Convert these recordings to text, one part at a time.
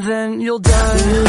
and then you'll die.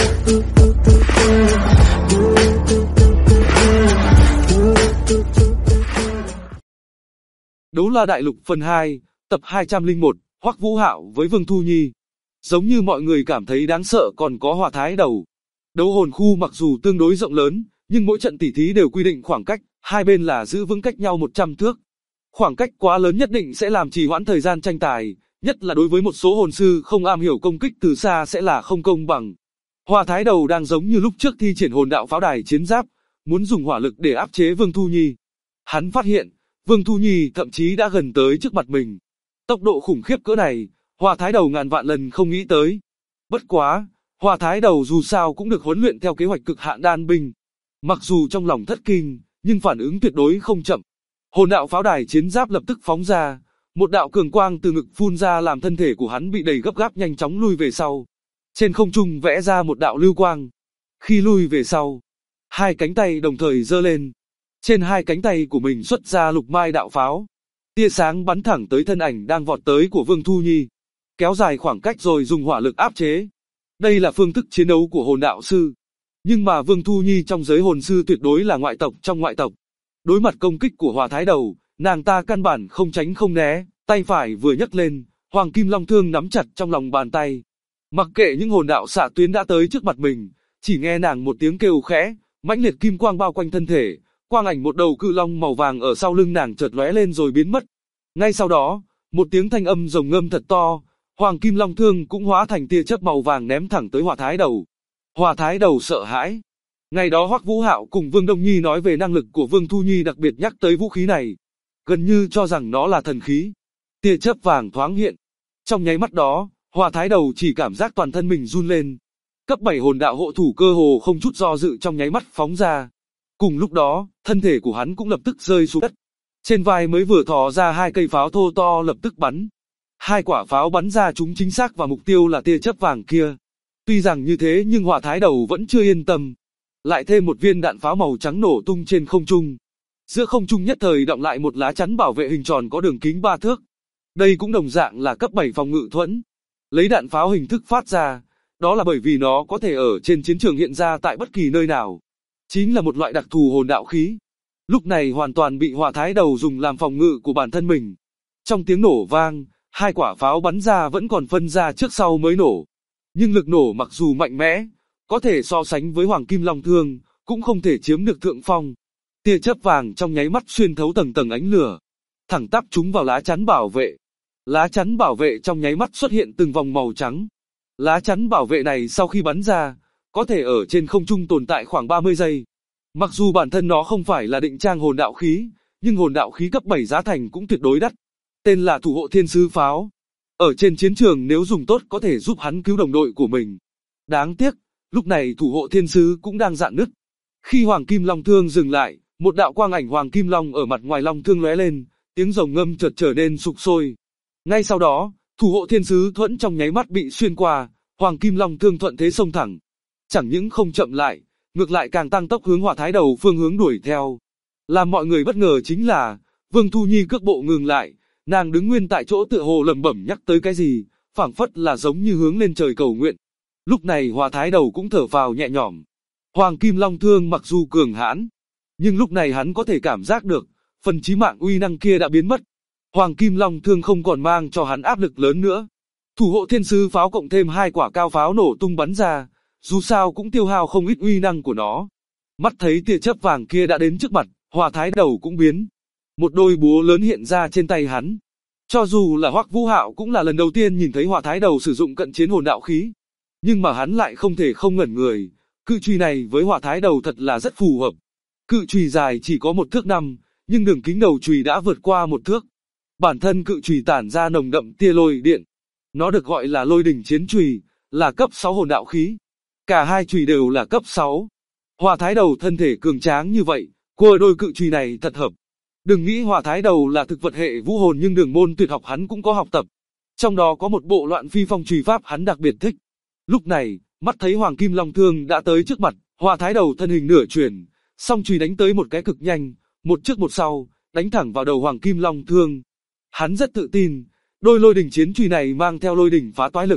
Đấu La Đại Lục phần 2, tập 201, Hoắc Vũ Hạo với Vương Thu Nhi. Giống như mọi người cảm thấy đáng sợ còn có Hỏa Thái Đầu. Đấu hồn khu mặc dù tương đối rộng lớn, nhưng mỗi trận tỉ thí đều quy định khoảng cách, hai bên là giữ vững cách nhau 100 thước. Khoảng cách quá lớn nhất định sẽ làm trì hoãn thời gian tranh tài, nhất là đối với một số hồn sư không am hiểu công kích từ xa sẽ là không công bằng. Hỏa Thái Đầu đang giống như lúc trước thi triển hồn đạo pháo đài chiến giáp, muốn dùng hỏa lực để áp chế Vương Thu Nhi. Hắn phát hiện, Vương Thu Nhi thậm chí đã gần tới trước mặt mình. Tốc độ khủng khiếp cỡ này, Hỏa Thái Đầu ngàn vạn lần không nghĩ tới. Bất quá, Hỏa Thái Đầu dù sao cũng được huấn luyện theo kế hoạch cực hạn đan binh. Mặc dù trong lòng thất kinh, nhưng phản ứng tuyệt đối không chậm. Hồn đạo pháo đài chiến giáp lập tức phóng ra, một đạo cường quang từ ngực phun ra làm thân thể của hắn bị đẩy gấp gáp nhanh chóng lui về sau. Trên không trung vẽ ra một đạo lưu quang. Khi lui về sau, hai cánh tay đồng thời giơ lên. Trên hai cánh tay của mình xuất ra lục mai đạo pháo. Tia sáng bắn thẳng tới thân ảnh đang vọt tới của Vương Thu Nhi. Kéo dài khoảng cách rồi dùng hỏa lực áp chế. Đây là phương thức chiến đấu của hồn đạo sư. Nhưng mà Vương Thu Nhi trong giới hồn sư tuyệt đối là ngoại tộc trong ngoại tộc. Đối mặt công kích của Hỏa Thái Đầu, nàng ta căn bản không tránh không né, tay phải vừa nhấc lên, Hoàng Kim Long Thương nắm chặt trong lòng bàn tay. Mặc kệ những hồn đạo xạ tuyến đã tới trước mặt mình, chỉ nghe nàng một tiếng kêu khẽ, mãnh liệt kim quang bao quanh thân thể, quang ảnh một đầu cự long màu vàng ở sau lưng nàng chợt lóe lên rồi biến mất. Ngay sau đó, một tiếng thanh âm rồng ngâm thật to, Hoàng Kim Long Thương cũng hóa thành tia chớp màu vàng ném thẳng tới Hỏa Thái Đầu. Hỏa Thái Đầu sợ hãi. Ngày đó Hoắc Vũ Hạo cùng Vương Đông Nhi nói về năng lực của Vương Thu Nhi, đặc biệt nhắc tới vũ khí này, gần như cho rằng nó là thần khí. Tia chớp vàng thoáng hiện. Trong nháy mắt đó, Hỏa Thái Đầu chỉ cảm giác toàn thân mình run lên. Cấp 7 hồn đạo hộ thủ cơ hồ không chút do dự trong nháy mắt phóng ra. Cùng lúc đó, thân thể của hắn cũng lập tức rơi xuống đất. Trên vai mới vừa thò ra hai cây pháo thô to lập tức bắn. Hai quả pháo bắn ra chúng chính xác vào mục tiêu là tia chớp vàng kia. Tuy rằng như thế nhưng Hỏa Thái Đầu vẫn chưa yên tâm. Lại thêm một viên đạn pháo màu trắng nổ tung trên không trung. Giữa không trung nhất thời đọng lại một lá chắn bảo vệ hình tròn có đường kính 3 thước. Đây cũng đồng dạng là cấp 7 phòng ngự thuẫn. Lấy đạn pháo hình thức phát ra, đó là bởi vì nó có thể ở trên chiến trường hiện ra tại bất kỳ nơi nào. Chính là một loại đặc thù hồn đạo khí. Lúc này hoàn toàn bị Hỏa Thái Đầu dùng làm phòng ngự của bản thân mình. Trong tiếng nổ vang, hai quả pháo bắn ra vẫn còn phân ra trước sau mới nổ. Nhưng lực nổ mặc dù mạnh mẽ, có thể so sánh với Hoàng Kim Long Thương, cũng không thể chiếm được thượng phong. Tia chớp vàng trong nháy mắt xuyên thấu tầng tầng ánh lửa, thẳng tắp trúng vào lá chắn bảo vệ. Lá chắn bảo vệ trong nháy mắt xuất hiện từng vòng màu trắng. Lá chắn bảo vệ này sau khi bắn ra, có thể ở trên không trung tồn tại khoảng 30 giây. Mặc dù bản thân nó không phải là định trang hồn đạo khí, nhưng hồn đạo khí cấp 7 giá thành cũng tuyệt đối đắt. Tên là Thủ hộ Thiên Sứ Pháo. Ở trên chiến trường nếu dùng tốt có thể giúp hắn cứu đồng đội của mình. Đáng tiếc, lúc này Thủ hộ Thiên Sứ cũng đang rạn nứt. Khi Hoàng Kim Long Thương dừng lại, một đạo quang ảnh Hoàng Kim Long ở mặt ngoài Long Thương lóe lên, tiếng rồng ngâm chợt trở nên sục sôi. Ngay sau đó, Thủ hộ Thiên Sứ thuẫn trong nháy mắt bị xuyên qua, Hoàng Kim Long Thương thuận thế xông thẳng. Chẳng những không chậm lại, ngược lại càng tăng tốc hướng Hỏa Thái Đầu phương hướng đuổi theo. Làm mọi người bất ngờ chính là, Vương Thu Nhi cước bộ ngừng lại, nàng đứng nguyên tại chỗ tựa hồ lẩm bẩm nhắc tới cái gì, phảng phất là giống như hướng lên trời cầu nguyện. Lúc này Hỏa Thái Đầu cũng thở phào nhẹ nhõm. Hoàng Kim Long Thương mặc dù cường hãn, nhưng lúc này hắn có thể cảm giác được, phần chí mạng uy năng kia đã biến mất. Hoàng Kim Long Thương không còn mang cho hắn áp lực lớn nữa. Thủ hộ Thiên Sứ Pháo cộng thêm hai quả cao pháo nổ tung bắn ra, dù sao cũng tiêu hao không ít uy năng của nó. Mắt thấy tia chớp vàng kia đã đến trước mặt, Hỏa Thái Đầu cũng biến. Một đôi búa lớn hiện ra trên tay hắn. Cho dù là Hoắc Vũ Hạo cũng là lần đầu tiên nhìn thấy Hỏa Thái Đầu sử dụng cận chiến hồn đạo khí. Nhưng mà hắn lại không thể không ngẩn người. Cự chùy này với Hỏa Thái Đầu thật là rất phù hợp. Cự chùy dài chỉ có 1 thước 5, nhưng đường kính đầu chùy đã vượt qua 1 thước. Bản thân cự chùy tản ra nồng đậm tia lôi điện. Nó được gọi là Lôi Đỉnh Chiến Chùy, là cấp 6 hồn đạo khí. Cả hai chùy đều là cấp 6. Hỏa Thái Đầu thân thể cường tráng như vậy, cua đôi cự chùy này thật hợp. Đừng nghĩ Hỏa Thái Đầu là thực vật hệ vũ hồn, nhưng đường môn tuyệt học hắn cũng có học tập. Trong đó có một bộ Loạn Phi Phong chùy pháp hắn đặc biệt thích. Lúc này, mắt thấy Hoàng Kim Long Thương đã tới trước mặt, Hỏa Thái Đầu thân hình nửa chuyển, song chùy đánh tới một cái cực nhanh, một trước một sau, đánh thẳng vào đầu Hoàng Kim Long Thương. Hắn rất tự tin, đôi Lôi Đỉnh Chiến Chùy này mang theo lôi đỉnh phá toái lực,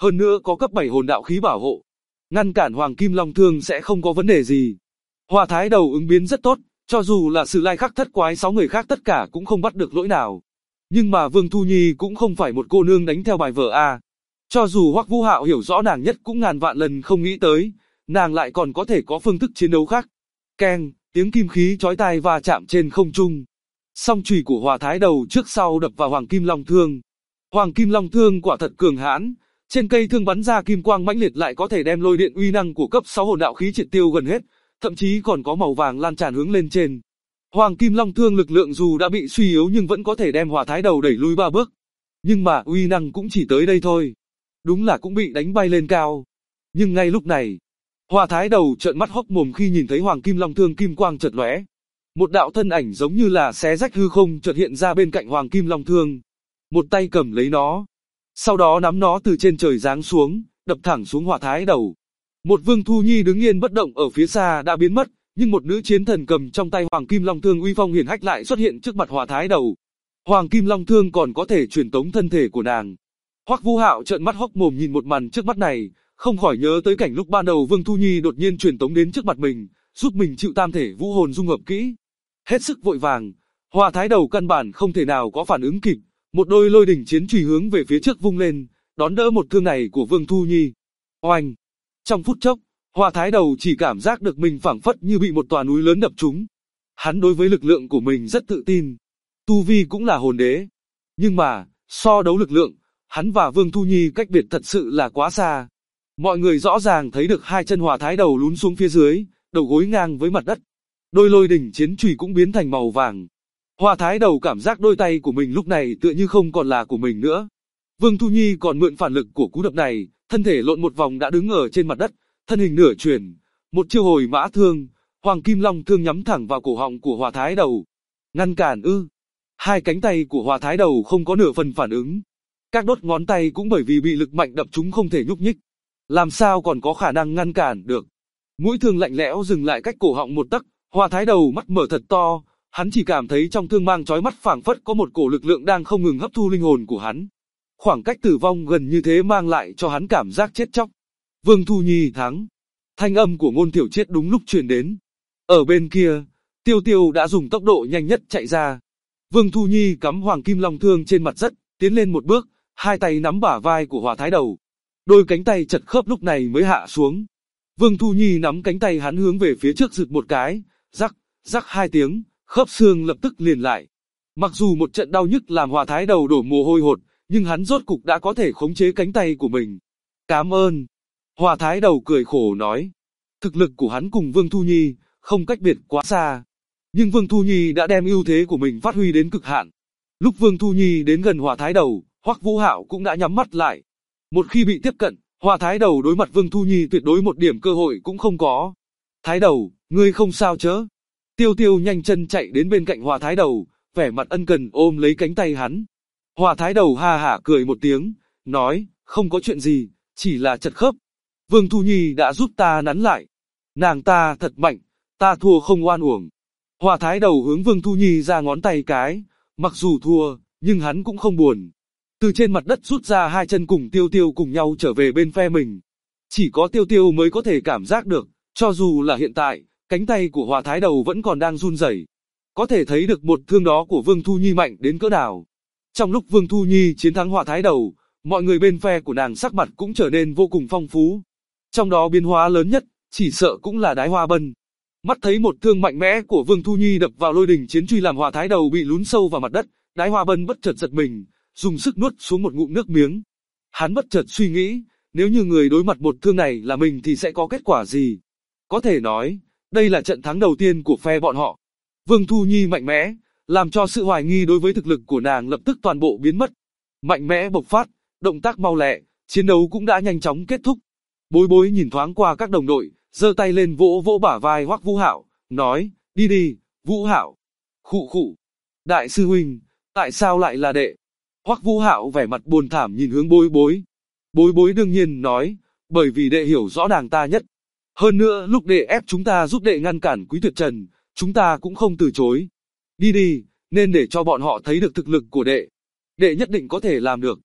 hơn nữa có cấp 7 hồn đạo khí bảo hộ. Ngăn cản Hoàng Kim Long Thương sẽ không có vấn đề gì. Hỏa Thái Đầu ứng biến rất tốt, cho dù là Sử Lai Khắc Thất Quái 6 người khác tất cả cũng không bắt được lỗi nào. Nhưng mà Vương Thu Nhi cũng không phải một cô nương đánh theo bài vở a. Cho dù Hoắc Vũ Hạo hiểu rõ nàng nhất cũng ngàn vạn lần không nghĩ tới, nàng lại còn có thể có phương thức chiến đấu khác. Keng, tiếng kim khí chói tai va chạm trên không trung. Song chùy của Hỏa Thái Đầu trước sau đập vào Hoàng Kim Long Thương. Hoàng Kim Long Thương quả thật cường hãn, trên cây thương bắn ra kim quang mãnh liệt lại có thể đem lôi điện uy năng của cấp 6 hồn đạo khí triệt tiêu gần hết, thậm chí còn có màu vàng lan tràn hướng lên trên. Hoàng Kim Long Thương lực lượng dù đã bị suy yếu nhưng vẫn có thể đem Hỏa Thái Đầu đẩy lui 3 bước. Nhưng mà uy năng cũng chỉ tới đây thôi. Đúng là cũng bị đánh bay lên cao. Nhưng ngay lúc này, Hỏa Thái Đầu trợn mắt hốc mồm khi nhìn thấy Hoàng Kim Long Thương kim quang chợt lóe. Một đạo thân ảnh giống như là xé rách hư không chợt hiện ra bên cạnh Hoàng Kim Long Thương. Một tay cầm lấy nó, sau đó nắm nó từ trên trời giáng xuống, đập thẳng xuống Hỏa Thái Đầu. Một Vương Thu Nhi đứng yên bất động ở phía xa đã biến mất, nhưng một nữ chiến thần cầm trong tay Hoàng Kim Long Thương uy phong hiển hách lại xuất hiện trước mặt Hỏa Thái Đầu. Hoàng Kim Long Thương còn có thể truyền tống thân thể của nàng. Hoắc Vũ Hạo trợn mắt hốc mồm nhìn một màn trước mắt này, không khỏi nhớ tới cảnh lúc ban đầu Vương Thu Nhi đột nhiên truyền tống đến trước mặt mình, giúp mình chịu tam thể vũ hồn dung hợp kỹ. Hết sức vội vàng, Hỏa Thái Đầu căn bản không thể nào có phản ứng kịp, một đôi lôi đỉnh chiến chùy hướng về phía trước vung lên, đón đỡ một thương này của Vương Thu Nhi. Oanh! Trong phút chốc, Hỏa Thái Đầu chỉ cảm giác được mình phảng phất như bị một tòa núi lớn đập trúng. Hắn đối với lực lượng của mình rất tự tin, tu vi cũng là hồn đế. Nhưng mà, so đấu lực lượng, hắn và Vương Thu Nhi cách biệt thật sự là quá xa. Mọi người rõ ràng thấy được hai chân Hỏa Thái Đầu lún xuống phía dưới, đầu gối ngang với mặt đất. Đôi lôi đỉnh chiến chùy cũng biến thành màu vàng. Hỏa Thái Đầu cảm giác đôi tay của mình lúc này tựa như không còn là của mình nữa. Vương Thu Nhi còn mượn phản lực của cú đập này, thân thể lộn một vòng đã đứng ở trên mặt đất, thân hình nửa chuyển, một chiêu hồi mã thương, Hoàng Kim Long Thương nhắm thẳng vào cổ họng của Hỏa Thái Đầu. Ngăn cản ư? Hai cánh tay của Hỏa Thái Đầu không có nửa phần phản ứng. Các đốt ngón tay cũng bởi vì bị lực mạnh đập chúng không thể nhúc nhích. Làm sao còn có khả năng ngăn cản được? Mũi thương lạnh lẽo dừng lại cách cổ họng một tấc, Hỏa Thái Đầu mắt mở thật to, hắn chỉ cảm thấy trong thương mang chói mắt phảng phất có một cổ lực lượng đang không ngừng hấp thu linh hồn của hắn. Khoảng cách tử vong gần như thế mang lại cho hắn cảm giác chết chóc. Vương Thu Nhi thắng. Thanh âm của Ngôn Thiểu Triết đúng lúc truyền đến. Ở bên kia, Tiêu Tiêu đã dùng tốc độ nhanh nhất chạy ra. Vương Thu Nhi cắm Hoàng Kim Long Thương trên mặt đất, tiến lên một bước, hai tay nắm bả vai của Hỏa Thái Đầu. Đôi cánh tay chật khớp lúc này mới hạ xuống. Vương Thu Nhi nắm cánh tay hắn hướng về phía trước giựt một cái, rắc, rắc hai tiếng, khớp xương lập tức liền lại. Mặc dù một trận đau nhức làm Hỏa Thái Đầu đổ mồ hôi hột, nhưng hắn rốt cục đã có thể khống chế cánh tay của mình. Cảm ơn. Hỏa Thái Đầu cười khổ nói. Thực lực của hắn cùng Vương Thu Nhi không cách biệt quá xa. Nhưng Vương Thu Nhi đã đem ưu thế của mình phát huy đến cực hạn. Lúc Vương Thu Nhi đến gần Hỏa Thái Đầu, Hoắc Vũ Hạo cũng đã nhắm mắt lại. Một khi bị tiếp cận, Hỏa Thái Đầu đối mặt Vương Thu Nhi tuyệt đối một điểm cơ hội cũng không có. Thái Đầu, ngươi không sao chớ? Tiêu Tiêu nhanh chân chạy đến bên cạnh Hỏa Thái Đầu, vẻ mặt ân cần ôm lấy cánh tay hắn. Hỏa Thái Đầu ha hả cười một tiếng, nói, không có chuyện gì, chỉ là chật khớp. Vương Thu Nhi đã giúp ta nắn lại. Nàng ta thật mạnh, ta thua không oan uổng. Hỏa Thái Đầu hướng Vương Thu Nhi ra ngón tay cái, mặc dù thua, nhưng hắn cũng không buồn. Từ trên mặt đất rút ra hai chân cùng Tiêu Tiêu cùng nhau trở về bên phe mình. Chỉ có Tiêu Tiêu mới có thể cảm giác được, cho dù là hiện tại, cánh tay của Hỏa Thái Đầu vẫn còn đang run rẩy. Có thể thấy được một thương đó của Vương Thu Nhi mạnh đến cỡ nào. Trong lúc Vương Thu Nhi chiến thắng Hỏa Thái Đầu, mọi người bên phe của nàng sắc mặt cũng trở nên vô cùng phong phú. Trong đó biến hóa lớn nhất, chỉ sợ cũng là Đái Hoa Bân. Mắt thấy một thương mạnh mẽ của Vương Thu Nhi đập vào lôi đỉnh chiến truy làm Hỏa Thái Đầu bị lún sâu vào mặt đất, Đái Hoa Bân bất chợt giật mình, dùng sức nuốt xuống một ngụm nước miếng. Hắn bất chợt suy nghĩ, nếu như người đối mặt một thương này là mình thì sẽ có kết quả gì? Có thể nói, đây là trận thắng đầu tiên của phe bọn họ. Vương Thu Nhi mạnh mẽ, làm cho sự hoài nghi đối với thực lực của nàng lập tức toàn bộ biến mất. Mạnh mẽ bộc phát, động tác mau lẹ, chiến đấu cũng đã nhanh chóng kết thúc. Bối Bối nhìn thoáng qua các đồng đội, giơ tay lên vỗ vỗ bả vai Hoắc Vũ Hạo, nói, đi đi, Vũ Hạo. Khụ khụ. Đại sư huynh, tại sao lại là đệ? Hoắc Vũ Hạo vẻ mặt buồn thảm nhìn hướng Bối Bối. Bối Bối đương nhiên nói, bởi vì đệ hiểu rõ nàng ta nhất. Hơn nữa lúc đệ ép chúng ta giúp đệ ngăn cản Quý Tuyệt Trần, chúng ta cũng không từ chối. Đi đi, nên để cho bọn họ thấy được thực lực của đệ. Đệ nhất định có thể làm được.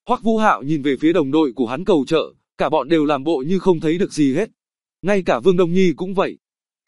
Hoắc Vũ Hạo nhìn về phía đồng đội của hắn cầu trợ, cả bọn đều làm bộ như không thấy được gì hết. Ngay cả Vương Đông Nhi cũng vậy.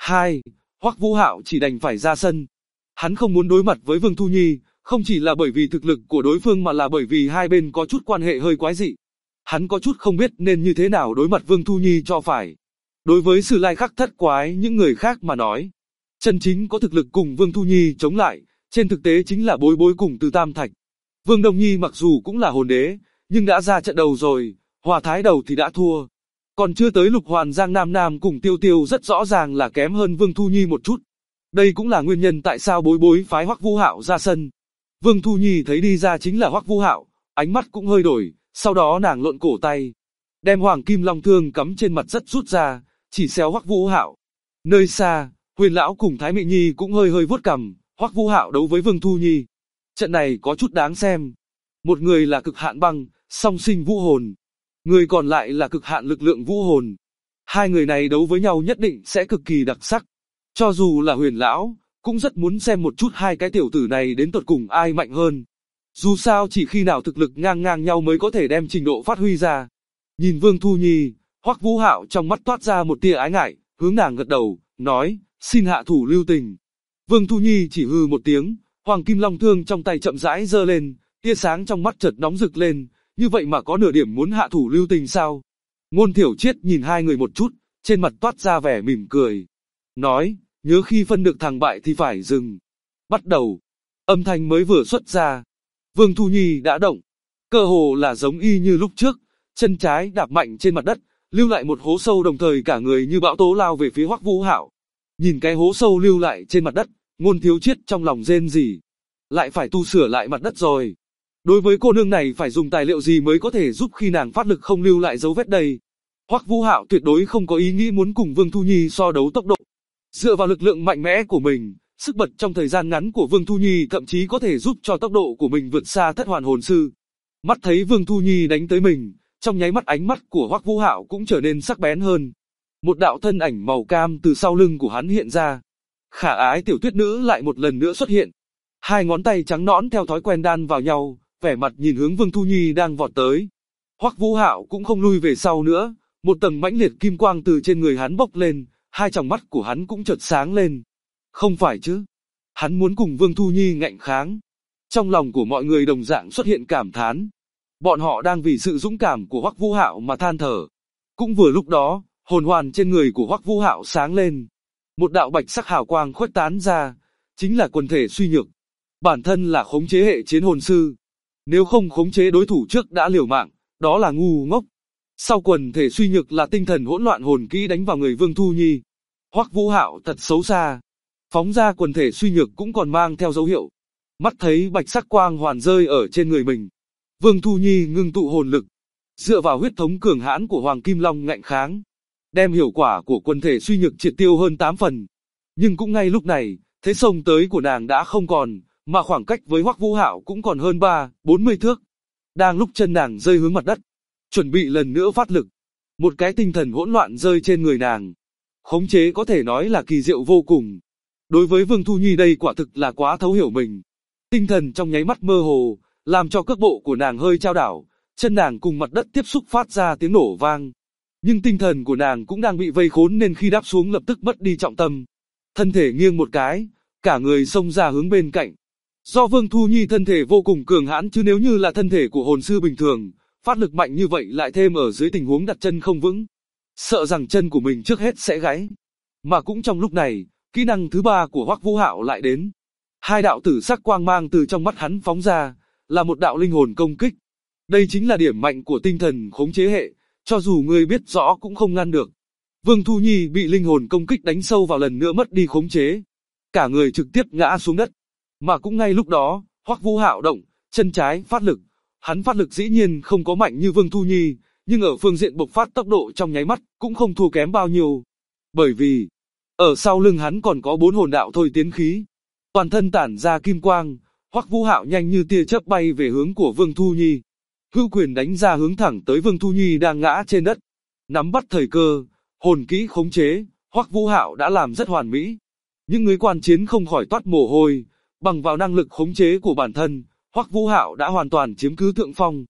Hoắc Vũ Hạo chỉ đành phải ra sân. Hắn không muốn đối mặt với Vương Thu Nhi, không chỉ là bởi vì thực lực của đối phương mà là bởi vì hai bên có chút quan hệ hơi quái dị. Hắn có chút không biết nên như thế nào đối mặt Vương Thu Nhi cho phải. Đối với Sử Lai Khắc Thất Quái những người khác mà nói, chân chính có thực lực cùng Vương Thu Nhi chống lại, trên thực tế chính là Bối Bối cùng Từ Tam Thạch. Vương Đông Nhi mặc dù cũng là hồn đế, nhưng đã ra trận đầu rồi, Hòa Thái Đầu thì đã thua. Còn chưa tới Lục Hoàn Giang Nam Nam cùng Tiêu Tiêu rất rõ ràng là kém hơn Vương Thu Nhi một chút. Đây cũng là nguyên nhân tại sao Bối Bối phái Hoắc Vũ Hạo ra sân. Vương Thu Nhi thấy đi ra chính là Hoắc Vũ Hạo, ánh mắt cũng hơi đổi, sau đó nàng lộn cổ tay, đem Hoàng Kim Long Thương cắm trên mặt đất rút ra, chỉ xéo Hoắc Vũ Hạo. Nơi xa, Huyền lão cùng Thái Mị Nhi cũng hơi vuốt cằm, Hoắc Vũ Hạo đấu với Vương Thu Nhi. Trận này có chút đáng xem. Một người là cực hạn băng, song sinh vũ hồn, người còn lại là cực hạn lực lượng vũ hồn. Hai người này đấu với nhau nhất định sẽ cực kỳ đặc sắc. Cho dù là Huyền lão, cũng rất muốn xem một chút hai cái tiểu tử này đến tột cùng ai mạnh hơn. Dù sao chỉ khi nào thực lực ngang ngang nhau mới có thể đem trình độ phát huy ra. Nhìn Vương Thu Nhi, Hoắc Vũ Hạo trong mắt toát ra một tia ái ngại, hướng nàng gật đầu, nói, xin hạ thủ lưu tình. Vương Thu Nhi chỉ hừ một tiếng, Hoàng Kim Long Thương trong tay chậm rãi giơ lên, tia sáng trong mắt chợt nóng rực lên, như vậy mà có nửa điểm muốn hạ thủ lưu tình sao? Ngôn Thiểu Triết nhìn hai người một chút, trên mặt toát ra vẻ mỉm cười, nói, nhớ khi phân được thắng bại thì phải dừng. Bắt đầu. Âm thanh mới vừa xuất ra, Vương Thu Nhi đã động, cơ hồ là giống y như lúc trước, chân trái đạp mạnh trên mặt đất, lưu lại một hố sâu, đồng thời cả người như bão tố lao về phía Hoắc Vũ Hạo. Nhìn cái hố sâu lưu lại trên mặt đất, Ngôn Thiếu Chiết trong lòng rên rỉ, lại phải tu sửa lại mặt đất rồi. Đối với cô nương này phải dùng tài liệu gì mới có thể giúp khi nàng phát lực không lưu lại dấu vết đây? Hoắc Vũ Hạo tuyệt đối không có ý nghĩ muốn cùng Vương Thu Nhi so đấu tốc độ. Dựa vào lực lượng mạnh mẽ của mình, sức bật trong thời gian ngắn của Vương Thu Nhi thậm chí có thể giúp cho tốc độ của mình vượt xa Thất Hoàn Hồn Sư. Mắt thấy Vương Thu Nhi đánh tới mình, trong nháy mắt ánh mắt của Hoắc Vũ Hạo cũng trở nên sắc bén hơn. Một đạo thân ảnh màu cam từ sau lưng của hắn hiện ra. Khả ái tiểu tuyết nữ lại một lần nữa xuất hiện. Hai ngón tay trắng nõn theo thói quen đan vào nhau, vẻ mặt nhìn hướng Vương Thu Nhi đang vọt tới. Hoắc Vũ Hạo cũng không lui về sau nữa, một tầng mãnh liệt kim quang từ trên người hắn bốc lên, hai tròng mắt của hắn cũng chợt sáng lên. Không phải chứ? Hắn muốn cùng Vương Thu Nhi ngạnh kháng. Trong lòng của mọi người đồng dạng xuất hiện cảm thán. Bọn họ đang vì sự dũng cảm của Hoắc Vũ Hạo mà than thở. Cũng vừa lúc đó, hồn hoàn trên người của Hoắc Vũ Hạo sáng lên. Một đạo bạch sắc hào quang khuếch tán ra, chính là quần thể suy nhược. Bản thân là khống chế hệ chiến hồn sư. Nếu không khống chế đối thủ trước đã liều mạng, đó là ngu ngốc. Sau quần thể suy nhược là tinh thần hỗn loạn hồn kỹ đánh vào người Vương Thu Nhi. Hoắc Vũ Hạo thật xấu xa. Phóng ra quần thể suy nhược cũng còn mang theo dấu hiệu. Mắt thấy bạch sắc quang hoàn rơi ở trên người mình. Vương Thu Nhi ngưng tụ hồn lực. Dựa vào huyết thống cường hãn của Hoàng Kim Long ngạnh kháng. Đem hiệu quả của quần thể suy nhược triệt tiêu hơn 8 phần. Nhưng cũng ngay lúc này, thế xông tới của nàng đã không còn, mà khoảng cách với Hoắc Vũ Hạo cũng còn hơn 40 thước. Đang lúc chân nàng rơi hướng mặt đất, chuẩn bị lần nữa phát lực. Một cái tinh thần hỗn loạn rơi trên người nàng. Khống chế có thể nói là kỳ diệu vô cùng. Đối với Vương Thu Nhi đây quả thực là quá thấu hiểu mình. Tinh thần trong nháy mắt mơ hồ, làm cho cước bộ của nàng hơi chao đảo, chân nàng cùng mặt đất tiếp xúc phát ra tiếng nổ vang. Nhưng tinh thần của nàng cũng đang bị vây khốn nên khi đáp xuống lập tức mất đi trọng tâm. Thân thể nghiêng một cái, cả người xông ra hướng bên cạnh. Do Vương Thu Nhi thân thể vô cùng cường hãn, chứ nếu như là thân thể của hồn sư bình thường, phát lực mạnh như vậy lại thêm ở dưới tình huống đặt chân không vững, sợ rằng chân của mình trước hết sẽ gãy. Mà cũng trong lúc này, kỹ năng thứ ba của Hoắc Vũ Hạo lại đến. Hai đạo tử sắc quang mang từ trong mắt hắn phóng ra, là một đạo linh hồn công kích. Đây chính là điểm mạnh của tinh thần khống chế hệ, cho dù người biết rõ cũng không ngăn được. Vương Thu Nhi bị linh hồn công kích đánh sâu vào lần nữa mất đi khống chế. Cả người trực tiếp ngã xuống đất. Mà cũng ngay lúc đó, Hoắc Vũ Hạo động, chân trái phát lực. Hắn phát lực dĩ nhiên không có mạnh như Vương Thu Nhi, nhưng ở phương diện bộc phát tốc độ trong nháy mắt cũng không thua kém bao nhiêu. Bởi vì, ở sau lưng hắn còn có 4 hồn đạo thôi tiến khí. Toàn thân tản ra kim quang, Hoắc Vũ Hạo nhanh như tia chớp bay về hướng của Vương Thu Nhi. Hữu quyền đánh ra hướng thẳng tới Vương Thu Nhi đang ngã trên đất. Nắm bắt thời cơ, hồn kỹ khống chế, Hoắc Vũ Hạo đã làm rất hoàn mỹ. Những người quan chiến không khỏi toát mồ hôi, bằng vào năng lực khống chế của bản thân, Hoắc Vũ Hạo đã hoàn toàn chiếm cứ thượng phong.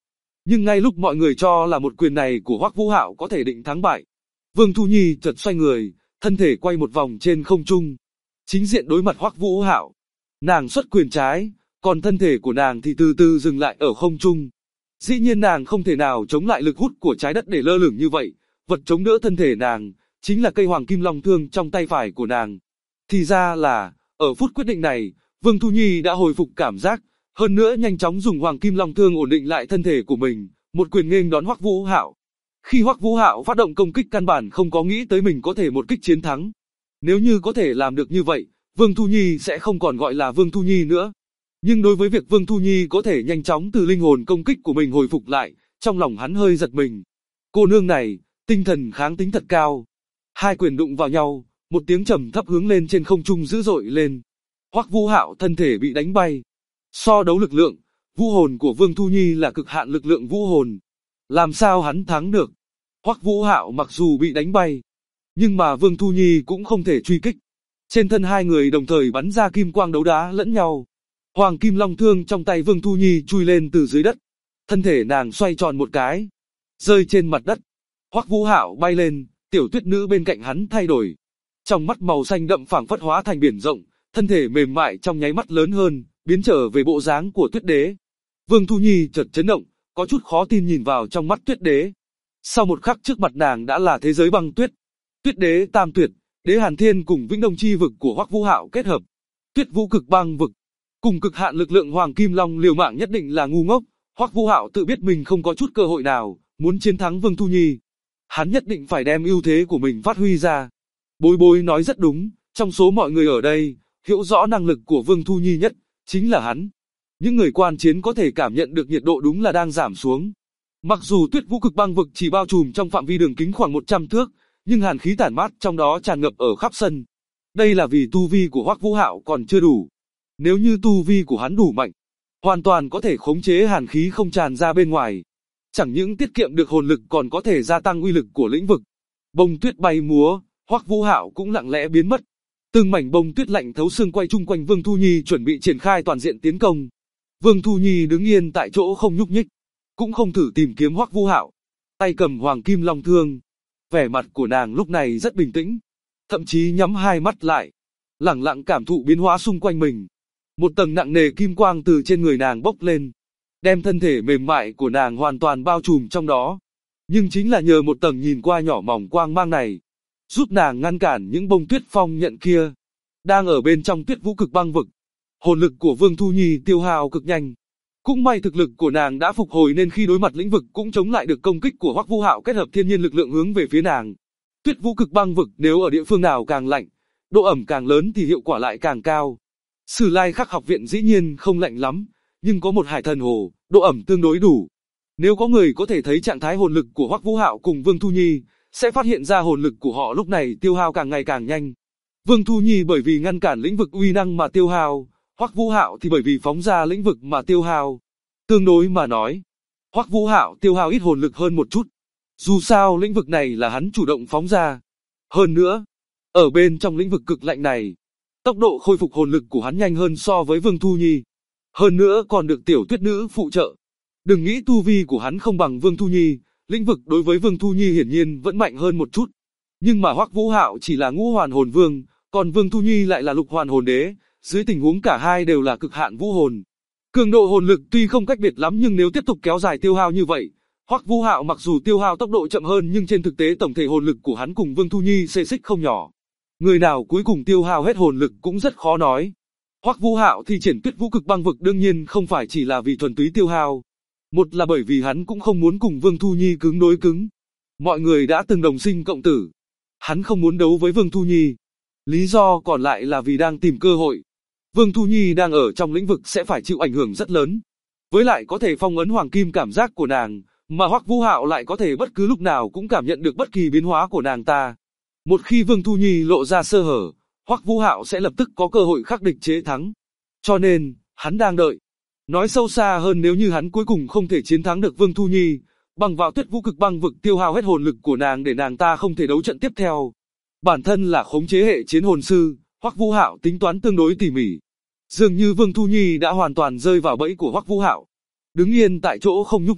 Nhưng ngay lúc mọi người cho là một quyền này của Hoắc Vũ Hạo có thể định thắng bại, Vương Thu Nhi chợt xoay người, thân thể quay một vòng trên không trung, chính diện đối mặt Hoắc Vũ Hạo. Nàng xuất quyền trái, còn thân thể của nàng thì từ từ dừng lại ở không trung. Dĩ nhiên nàng không thể nào chống lại lực hút của trái đất để lơ lửng như vậy, vật chống đỡ thân thể nàng chính là cây Hoàng Kim Long Thương trong tay phải của nàng. Thì ra là, ở phút quyết định này, Vương Thu Nhi đã hồi phục cảm giác, hơn nữa nhanh chóng dùng Hoàng Kim Long Thương ổn định lại thân thể của mình, một quyền nghênh đón Hoắc Vũ Hạo. Khi Hoắc Vũ Hạo phát động công kích căn bản không có nghĩ tới mình có thể một kích chiến thắng. Nếu như có thể làm được như vậy, Vương Thu Nhi sẽ không còn gọi là Vương Thu Nhi nữa. Nhưng đối với việc Vương Thu Nhi có thể nhanh chóng từ linh hồn công kích của mình hồi phục lại, trong lòng hắn hơi giật mình. Cô nương này, tinh thần kháng tính thật cao. Hai quyền đụng vào nhau, một tiếng trầm thấp hướng lên trên không trung dữ dội lên. Hoắc Vũ Hạo thân thể bị đánh bay. So đấu lực lượng, vũ hồn của Vương Thu Nhi là cực hạn lực lượng vũ hồn. Làm sao hắn thắng được? Hoắc Vũ Hạo mặc dù bị đánh bay, nhưng mà Vương Thu Nhi cũng không thể truy kích. Trên thân hai người đồng thời bắn ra kim quang đấu đá lẫn nhau. Hoàng Kim Long Thương trong tay Vương Thu Nhi chui lên từ dưới đất. Thân thể nàng xoay tròn một cái, rơi trên mặt đất. Hoắc Vũ Hạo bay lên, tiểu tuyết nữ bên cạnh hắn thay đổi. Trong mắt màu xanh đậm phảng phất hóa thành biển rộng, thân thể mềm mại trong nháy mắt lớn hơn, biến trở về bộ dáng của Tuyết Đế. Vương Thu Nhi chợt chấn động, có chút khó tin nhìn vào trong mắt Tuyết Đế. Sau một khắc trước mặt nàng đã là thế giới băng tuyết. Tuyết Đế Tam Tuyệt, Đế Hàn Thiên cùng Vĩnh Đông Chi vực của Hoắc Vũ Hạo kết hợp. Tuyết Vũ Cực Băng vực, cùng cực hạn lực lượng Hoàng Kim Long liều mạng nhất định là ngu ngốc. Hoắc Vũ Hạo tự biết mình không có chút cơ hội nào, muốn chiến thắng Vương Thu Nhi. Hắn nhất định phải đem ưu thế của mình phát huy ra. Bối Bối nói rất đúng, trong số mọi người ở đây, hiểu rõ năng lực của Vương Thu Nhi nhất, chính là hắn. Những người quan chiến có thể cảm nhận được nhiệt độ đúng là đang giảm xuống. Mặc dù Tuyết Vũ Cực Băng vực chỉ bao trùm trong phạm vi đường kính khoảng 100 thước, nhưng hàn khí tản mát trong đó tràn ngập ở khắp sân. Đây là vì tu vi của Hoắc Vũ Hạo còn chưa đủ. Nếu như tu vi của hắn đủ mạnh, hoàn toàn có thể khống chế hàn khí không tràn ra bên ngoài. Chẳng những tiết kiệm được hồn lực còn có thể gia tăng uy lực của lĩnh vực. Bông tuyết bay múa, Hoắc Vũ Hạo cũng lặng lẽ biến mất. Từng mảnh bông tuyết lạnh thấu xương quay chung quanh Vương Thu Nhi chuẩn bị triển khai toàn diện tiến công. Vương Thu Nhi đứng yên tại chỗ không nhúc nhích, cũng không thử tìm kiếm Hoắc Vũ Hạo. Tay cầm Hoàng Kim Long Thương, vẻ mặt của nàng lúc này rất bình tĩnh, thậm chí nhắm hai mắt lại, lặng lặng cảm thụ biến hóa xung quanh mình. Một tầng nặng nề kim quang từ trên người nàng bốc lên, đem thân thể mềm mại của nàng hoàn toàn bao trùm trong đó. Nhưng chính là nhờ một tầng nhìn qua nhỏ mỏng quang mang này, giúp nàng ngăn cản những bông tuyết phong nhận kia, đang ở bên trong Tuyết Vũ Cực Băng vực. Hồn lực của Vương Thu Nhi tiêu hao cực nhanh. Cũng may thực lực của nàng đã phục hồi nên khi đối mặt lĩnh vực cũng chống lại được công kích của Hoắc Vũ Hạo kết hợp thiên nhiên lực lượng hướng về phía nàng. Tuyết Vũ Cực Băng vực nếu ở địa phương nào càng lạnh, độ ẩm càng lớn thì hiệu quả lại càng cao. Sử Lai Khắc học viện dĩ nhiên không lạnh lắm, nhưng có một Hải Thần Hồ, độ ẩm tương đối đủ. Nếu có người có thể thấy trạng thái hồn lực của Hoắc Vũ Hạo cùng Vương Thu Nhi, sẽ phát hiện ra hồn lực của họ lúc này tiêu hao càng ngày càng nhanh. Vương Thu Nhi bởi vì ngăn cản lĩnh vực uy năng mà tiêu hao, Hoắc Vũ Hạo thì bởi vì phóng ra lĩnh vực mà tiêu hao. Tương đối mà nói, Hoắc Vũ Hạo tiêu hao ít hồn lực hơn một chút. Dù sao lĩnh vực này là hắn chủ động phóng ra. Hơn nữa, ở bên trong lĩnh vực cực lạnh này, tốc độ khôi phục hồn lực của hắn nhanh hơn so với Vương Thu Nhi. Hơn nữa còn được tiểu tuyết nữ phụ trợ. Đừng nghĩ tu vi của hắn không bằng Vương Thu Nhi, lĩnh vực đối với Vương Thu Nhi hiển nhiên vẫn mạnh hơn một chút. Nhưng mà Hoắc Vũ Hạo chỉ là ngũ hoàn hồn vương, còn Vương Thu Nhi lại là lục hoàn hồn đế, dưới tình huống cả hai đều là cực hạn vũ hồn. Cường độ hồn lực tuy không cách biệt lắm nhưng nếu tiếp tục kéo dài tiêu hao như vậy, Hoắc Vũ Hạo mặc dù tiêu hao tốc độ chậm hơn nhưng trên thực tế tổng thể hồn lực của hắn cùng Vương Thu Nhi xê xích không nhỏ. Người nào cuối cùng tiêu hao hết hồn lực cũng rất khó nói. Hoắc Vũ Hạo thi triển Tuyết Vũ Cực Băng vực đương nhiên không phải chỉ là vì thuần túy tiêu hao. Một là bởi vì hắn cũng không muốn cùng Vương Thu Nhi cứng đối cứng. Mọi người đã từng đồng sinh cộng tử. Hắn không muốn đấu với Vương Thu Nhi. Lý do còn lại là vì đang tìm cơ hội. Vương Thu Nhi đang ở trong lĩnh vực sẽ phải chịu ảnh hưởng rất lớn. Với lại có thể phong ấn hoàng kim cảm giác của nàng, mà Hoắc Vũ Hạo lại có thể bất cứ lúc nào cũng cảm nhận được bất kỳ biến hóa của nàng ta. Một khi Vương Thu Nhi lộ ra sơ hở, Hoắc Vũ Hạo sẽ lập tức có cơ hội khắc địch chế thắng. Cho nên, hắn đang đợi. Nói sâu xa hơn, nếu như hắn cuối cùng không thể chiến thắng được Vương Thu Nhi, bằng vào Tuyết Vũ Cực Băng vực tiêu hao hết hồn lực của nàng để nàng ta không thể đấu trận tiếp theo. Bản thân là khống chế hệ chiến hồn sư, Hoắc Vũ Hạo tính toán tương đối tỉ mỉ. Dường như Vương Thu Nhi đã hoàn toàn rơi vào bẫy của Hoắc Vũ Hạo. Đứng yên tại chỗ không nhúc nhích,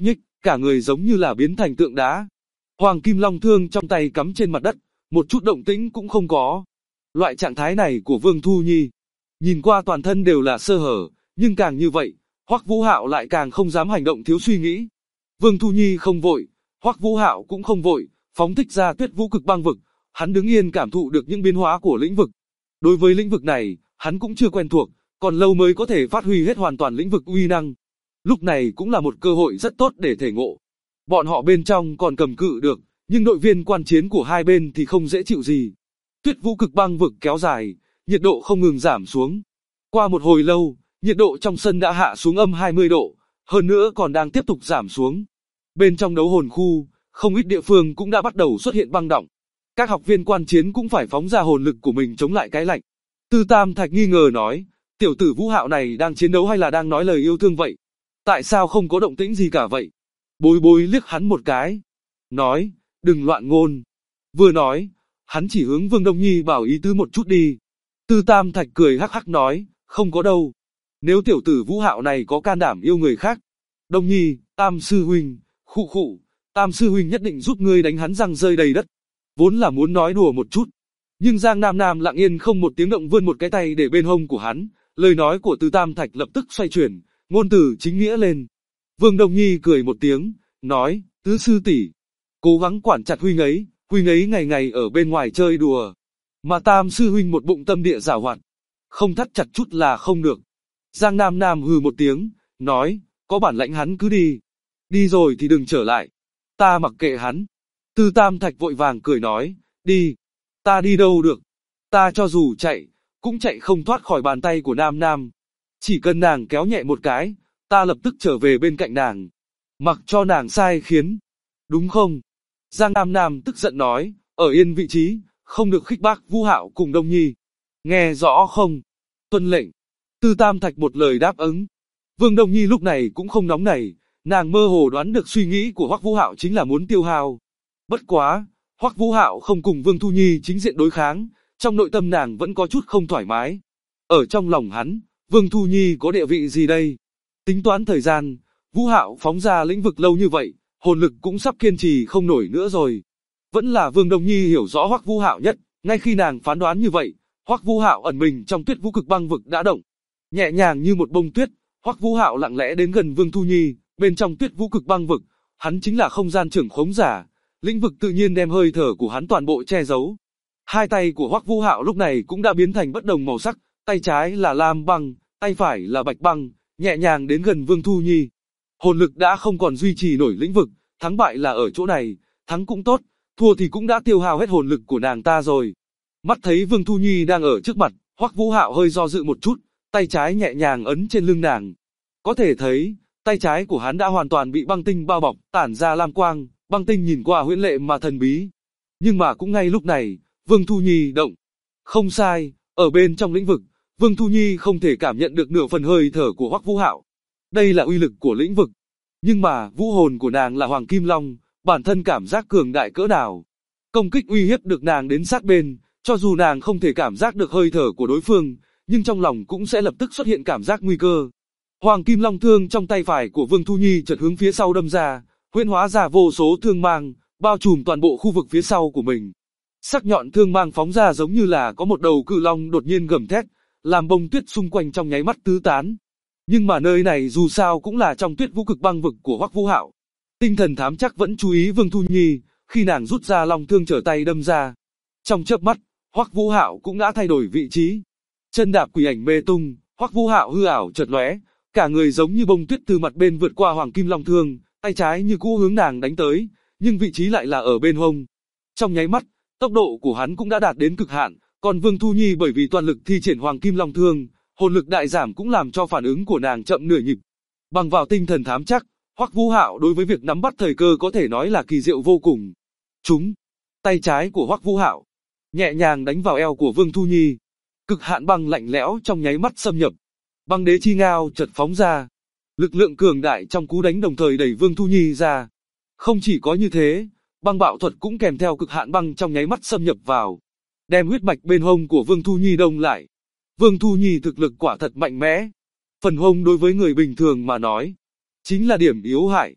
cả người giống như là biến thành tượng đá. Hoàng kim long thương trong tay cắm trên mặt đất, một chút động tĩnh cũng không có. Loại trạng thái này của Vương Thu Nhi, nhìn qua toàn thân đều là sơ hở, nhưng càng như vậy, Hoắc Vũ Hạo lại càng không dám hành động thiếu suy nghĩ. Vương Thu Nhi không vội, Hoắc Vũ Hạo cũng không vội, phóng thích ra Tuyết Vũ Cực Băng vực, hắn đứng yên cảm thụ được những biến hóa của lĩnh vực. Đối với lĩnh vực này, hắn cũng chưa quen thuộc, còn lâu mới có thể phát huy hết hoàn toàn lĩnh vực uy năng. Lúc này cũng là một cơ hội rất tốt để thể ngộ. Bọn họ bên trong còn cầm cự được, nhưng đội viên quan chiến của hai bên thì không dễ chịu gì. Tuyết Vũ Cực Băng vực kéo dài, nhiệt độ không ngừng giảm xuống. Qua một hồi lâu, nhiệt độ trong sân đã hạ xuống âm 20 độ, hơn nữa còn đang tiếp tục giảm xuống. Bên trong đấu hồn khu, không ít địa phương cũng đã bắt đầu xuất hiện băng đọng. Các học viên quan chiến cũng phải phóng ra hồn lực của mình chống lại cái lạnh. Tư Tam Thạch nghi ngờ nói, tiểu tử Vũ Hạo này đang chiến đấu hay là đang nói lời yêu thương vậy? Tại sao không có động tĩnh gì cả vậy? Bối Bối liếc hắn một cái, nói, đừng loạn ngôn. Vừa nói, hắn chỉ hướng Vương Đông Nhi bảo ý tứ một chút đi. Tư Tam Thạch cười hắc hắc nói, không có đâu. Nếu tiểu tử Vũ Hạo này có can đảm yêu người khác, Đông Nhi, Tam sư huynh, khụ khụ, Tam sư huynh nhất định giúp ngươi đánh hắn răng rơi đầy đất. Vốn là muốn nói đùa một chút, nhưng Giang Nam Nam lặng yên không một tiếng động vươn một cái tay để bên hông của hắn, lời nói của Tư Tam Thạch lập tức xoay chuyển, ngôn từ chính nghĩa lên. Vương Đông Nhi cười một tiếng, nói, tứ sư tỷ, cố gắng quản chặt huynh ấy ngày ngày ở bên ngoài chơi đùa, mà Tam sư huynh một bụng tâm địa giảo hoạt, không thắt chặt chút là không được. Giang Nam Nam hừ một tiếng, nói, có bản lãnh hắn cứ đi, đi rồi thì đừng trở lại, ta mặc kệ hắn. Tư Tam Thạch vội vàng cười nói, đi, ta đi đâu được, ta cho dù chạy, cũng chạy không thoát khỏi bàn tay của Nam Nam, chỉ cần nàng kéo nhẹ một cái, ta lập tức trở về bên cạnh nàng, mặc cho nàng sai khiến, đúng không? Giang Nam Nam tức giận nói, ở yên vị trí, không được khích bác Vũ Hạo cùng Đông Nhi, nghe rõ không? Tuân lệnh. Tư Tam Thạch một lời đáp ứng. Vương Đông Nhi lúc này cũng không nóng nảy, nàng mơ hồ đoán được suy nghĩ của Hoắc Vũ Hạo chính là muốn tiêu hao. Bất quá, Hoắc Vũ Hạo không cùng Vương Thu Nhi chính diện đối kháng, trong nội tâm nàng vẫn có chút không thoải mái. Ở trong lòng hắn, Vương Thu Nhi có địa vị gì đây? Tính toán thời gian, Vũ Hạo phóng ra lĩnh vực lâu như vậy, hồn lực cũng sắp kiên trì không nổi nữa rồi. Vẫn là Vương Đông Nhi hiểu rõ Hoắc Vũ Hạo nhất, ngay khi nàng phán đoán như vậy, Hoắc Vũ Hạo ẩn mình trong Tuyết Vũ Cực Băng vực đã động. Nhẹ nhàng như một bông tuyết, Hoắc Vũ Hạo lặng lẽ đến gần Vương Thu Nhi, bên trong Tuyết Vũ Cực Băng vực, hắn chính là không gian trưởng khống giả, lĩnh vực tự nhiên đem hơi thở của hắn toàn bộ che giấu. Hai tay của Hoắc Vũ Hạo lúc này cũng đã biến thành bất đồng màu sắc, tay trái là lam băng, tay phải là bạch băng, nhẹ nhàng đến gần Vương Thu Nhi. Hồn lực đã không còn duy trì nổi lĩnh vực, thắng bại là ở chỗ này, thắng cũng tốt, thua thì cũng đã tiêu hao hết hồn lực của nàng ta rồi. Mắt thấy Vương Thu Nhi đang ở trước mặt, Hoắc Vũ Hạo hơi do dự một chút, tay trái nhẹ nhàng ấn trên lưng nàng. Có thể thấy, tay trái của hắn đã hoàn toàn bị băng tinh bao bọc, tản ra lam quang, băng tinh nhìn qua huyễn lệ mà thần bí. Nhưng mà cũng ngay lúc này, Vương Thu Nhi động. Không sai, ở bên trong lĩnh vực, Vương Thu Nhi không thể cảm nhận được nửa phần hơi thở của Hoắc Vũ Hạo. Đây là uy lực của lĩnh vực. Nhưng mà, vũ hồn của nàng là Hoàng Kim Long, bản thân cảm giác cường đại cỡ nào. Công kích uy hiếp được nàng đến sát bên, cho dù nàng không thể cảm giác được hơi thở của đối phương, nhưng trong lòng cũng sẽ lập tức xuất hiện cảm giác nguy cơ. Hoàng Kim Long thương trong tay phải của Vương Thu Nhi chợt hướng phía sau đâm ra, huyễn hóa ra vô số thương mang, bao trùm toàn bộ khu vực phía sau của mình. Sắc nhọn thương mang phóng ra giống như là có một đầu cự long đột nhiên gầm thét, làm bông tuyết xung quanh trong nháy mắt tứ tán. Nhưng mà nơi này dù sao cũng là trong Tuyết Vũ Cực Băng vực của Hoắc Vũ Hạo. Tinh thần thám chắc vẫn chú ý Vương Thu Nhi, khi nàng rút ra long thương trở tay đâm ra. Trong chớp mắt, Hoắc Vũ Hạo cũng đã thay đổi vị trí. Chân đạp quỷ ảnh mê tung, Hoắc Vũ Hạo hư ảo chợt lóe, cả người giống như bông tuyết từ mặt bên vượt qua Hoàng Kim Long thương, tay trái như cũ hướng nàng đánh tới, nhưng vị trí lại là ở bên hông. Trong nháy mắt, tốc độ của hắn cũng đã đạt đến cực hạn, còn Vương Thu Nhi bởi vì toàn lực thi triển Hoàng Kim Long thương, hồn lực đại giảm cũng làm cho phản ứng của nàng chậm nửa nhịp. Bằng vào tinh thần thám chắc, Hoắc Vũ Hạo đối với việc nắm bắt thời cơ có thể nói là kỳ diệu vô cùng. Trúng, tay trái của Hoắc Vũ Hạo nhẹ nhàng đánh vào eo của Vương Thu Nhi. Cực hạn băng lạnh lẽo trong nháy mắt xâm nhập. Băng đế chi ngao chợt phóng ra. Lực lượng cường đại trong cú đánh đồng thời đẩy Vương Thu Nhi ra. Không chỉ có như thế, băng bạo thuật cũng kèm theo cực hạn băng trong nháy mắt xâm nhập vào, đem huyết mạch bên hông của Vương Thu Nhi đông lại. Vương Thu Nhi thực lực quả thật mạnh mẽ. Phần hông đối với người bình thường mà nói, chính là điểm yếu hại.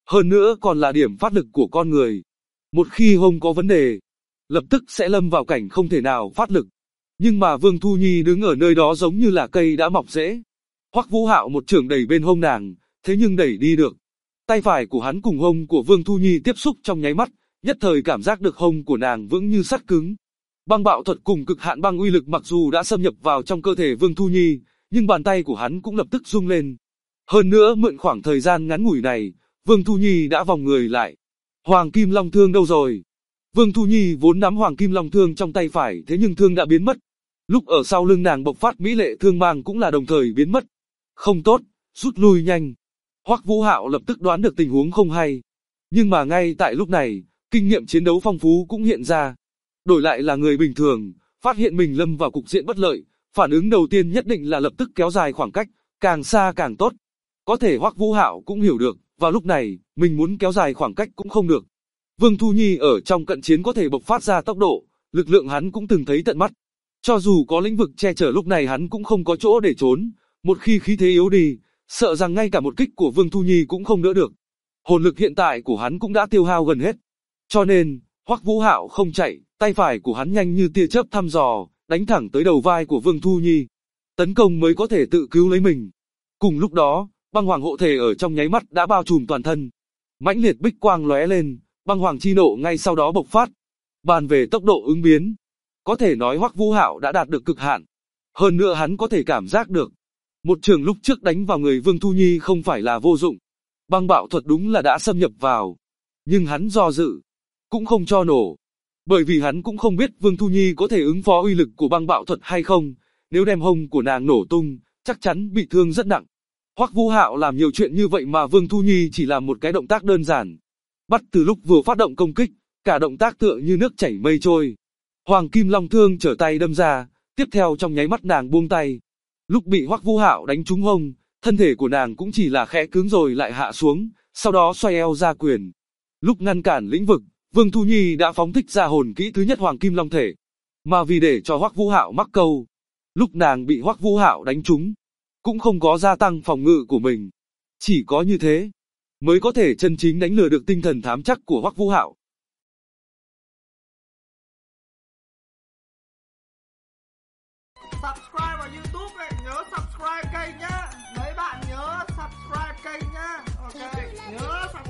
Hơn nữa còn là điểm phát lực của con người. Một khi hông có vấn đề, lập tức sẽ lâm vào cảnh không thể nào phát lực. Nhưng mà Vương Thu Nhi đứng ở nơi đó giống như là cây đã mọc rễ. Hoắc Vũ Hạo một chưởng đẩy bên hông nàng, thế nhưng đẩy đi được. Tay phải của hắn cùng hông của Vương Thu Nhi tiếp xúc trong nháy mắt, nhất thời cảm giác được hông của nàng vững như sắt cứng. Băng bạo thuật cùng cực hạn băng uy lực mặc dù đã xâm nhập vào trong cơ thể Vương Thu Nhi, nhưng bàn tay của hắn cũng lập tức rung lên. Hơn nữa mượn khoảng thời gian ngắn ngủi này, Vương Thu Nhi đã vòng người lại. Hoàng Kim Long Thương đâu rồi? Vương Thu Nhi vốn nắm Hoàng Kim Long Thương trong tay phải, thế nhưng thương đã biến mất. Lúc ở sau lưng nàng bộc phát mỹ lệ thương mang cũng là đồng thời biến mất. Không tốt, rút lui nhanh. Hoắc Vũ Hạo lập tức đoán được tình huống không hay. Nhưng mà ngay tại lúc này, kinh nghiệm chiến đấu phong phú cũng hiện ra. Đổi lại là người bình thường, phát hiện mình lâm vào cục diện bất lợi, phản ứng đầu tiên nhất định là lập tức kéo dài khoảng cách, càng xa càng tốt. Có thể Hoắc Vũ Hạo cũng hiểu được, vào lúc này, mình muốn kéo dài khoảng cách cũng không được. Vương Thu Nhi ở trong cận chiến có thể bộc phát ra tốc độ, lực lượng hắn cũng từng thấy tận mắt. Cho dù có lĩnh vực che chở lúc này hắn cũng không có chỗ để trốn, một khi khí thế yếu đi, sợ rằng ngay cả một kích của Vương Thu Nhi cũng không đỡ được. Hồn lực hiện tại của hắn cũng đã tiêu hao gần hết. Cho nên, Hoắc Vũ Hạo không chạy, tay phải của hắn nhanh như tia chớp thăm dò, đánh thẳng tới đầu vai của Vương Thu Nhi. Tấn công mới có thể tự cứu lấy mình. Cùng lúc đó, băng hoàng hộ thể ở trong nháy mắt đã bao trùm toàn thân. Mãnh liệt bích quang lóe lên, băng hoàng chi nộ ngay sau đó bộc phát. Bàn về tốc độ ứng biến, có thể nói Hoắc Vũ Hạo đã đạt được cực hạn. Hơn nữa hắn có thể cảm giác được, một trường lúc trước đánh vào người Vương Thu Nhi không phải là vô dụng. Băng bạo thuật đúng là đã xâm nhập vào, nhưng hắn do dự, cũng không cho nổ. Bởi vì hắn cũng không biết Vương Thu Nhi có thể ứng phó uy lực của băng bạo thuật hay không, nếu đem hông của nàng nổ tung, chắc chắn bị thương rất nặng. Hoắc Vũ Hạo làm nhiều chuyện như vậy mà Vương Thu Nhi chỉ làm một cái động tác đơn giản. Bắt từ lúc vừa phát động công kích, cả động tác tựa như nước chảy mây trôi. Hoàng Kim Long Thương trở tay đâm ra, tiếp theo trong nháy mắt nàng buông tay. Lúc bị Hoắc Vũ Hạo đánh trúng hông, thân thể của nàng cũng chỉ là khẽ cứng rồi lại hạ xuống, sau đó xoay eo ra quyền. Lúc ngăn cản lĩnh vực, Vương Thu Nhi đã phóng thích ra hồn kỹ thứ nhất Hoàng Kim Long Thể. Mà vì để cho Hoắc Vũ Hạo mắc câu, lúc nàng bị Hoắc Vũ Hạo đánh trúng, cũng không có gia tăng phòng ngự của mình. Chỉ có như thế, mới có thể chân chính đánh lừa được tinh thần thám chắc của Hoắc Vũ Hạo. Subscribe vào YouTube này, nhớ subscribe kênh nhá. Mấy bạn nhớ subscribe kênh nhá. Ok, nhớ subscribe.